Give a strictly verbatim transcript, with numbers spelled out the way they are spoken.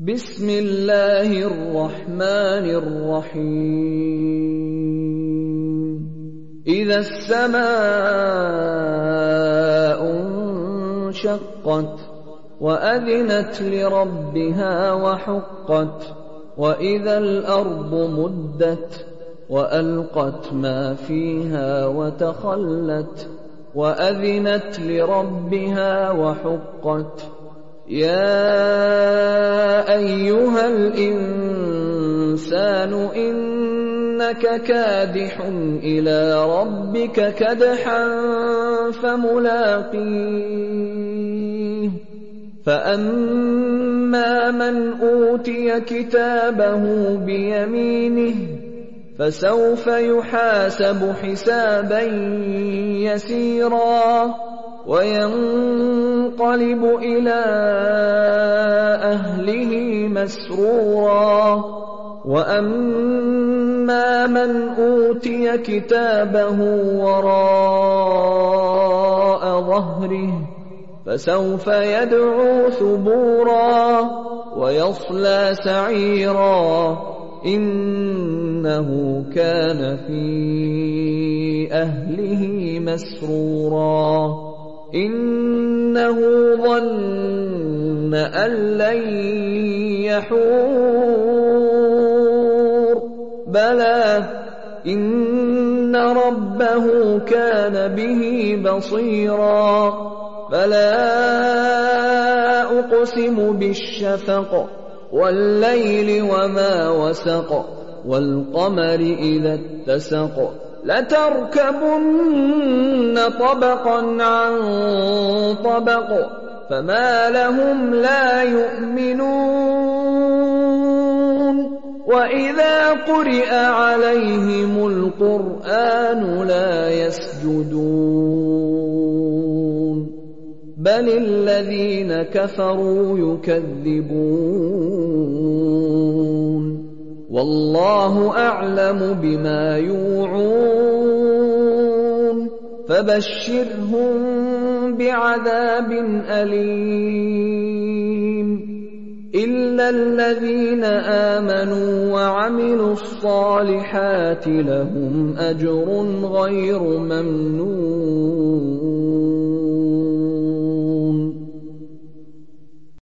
بسم الله الرحمن الرحيم إذا السماء انشقت وأذنت لربها وحقت وإذا الأرض مدت وألقت ما فيها وتخلت وأذنت لربها وحقت يا أيها الإنسان إنك كادح إلى ربك كدحا فملاقيه فأما من أوتي كتابه بيمينه فسوف يحاسب حسابا يسيرا وينقلب إلى أهله مسرورا وأما من أوتي كتابه وراء ظهره فسوف يدعو ثبورا ويصلى سعيرا إنه كان في أهله مسرورا إنه ظن أن لن يحور بلى إن ربه كان به بصيرا فلا أقسم بالشفق والليل وما وسق والقمر إذا اتسق لتركبن طبقا عن طبق فما لهم لا يؤمنون وإذا قرئ عليهم القرآن لا يسجدون بل الذين كفروا يكذبون والله أعلم بما يوعون فبشرهم بعذاب أليم إلا الذين آمنوا وعملوا الصالحات لهم أجر غير ممنون.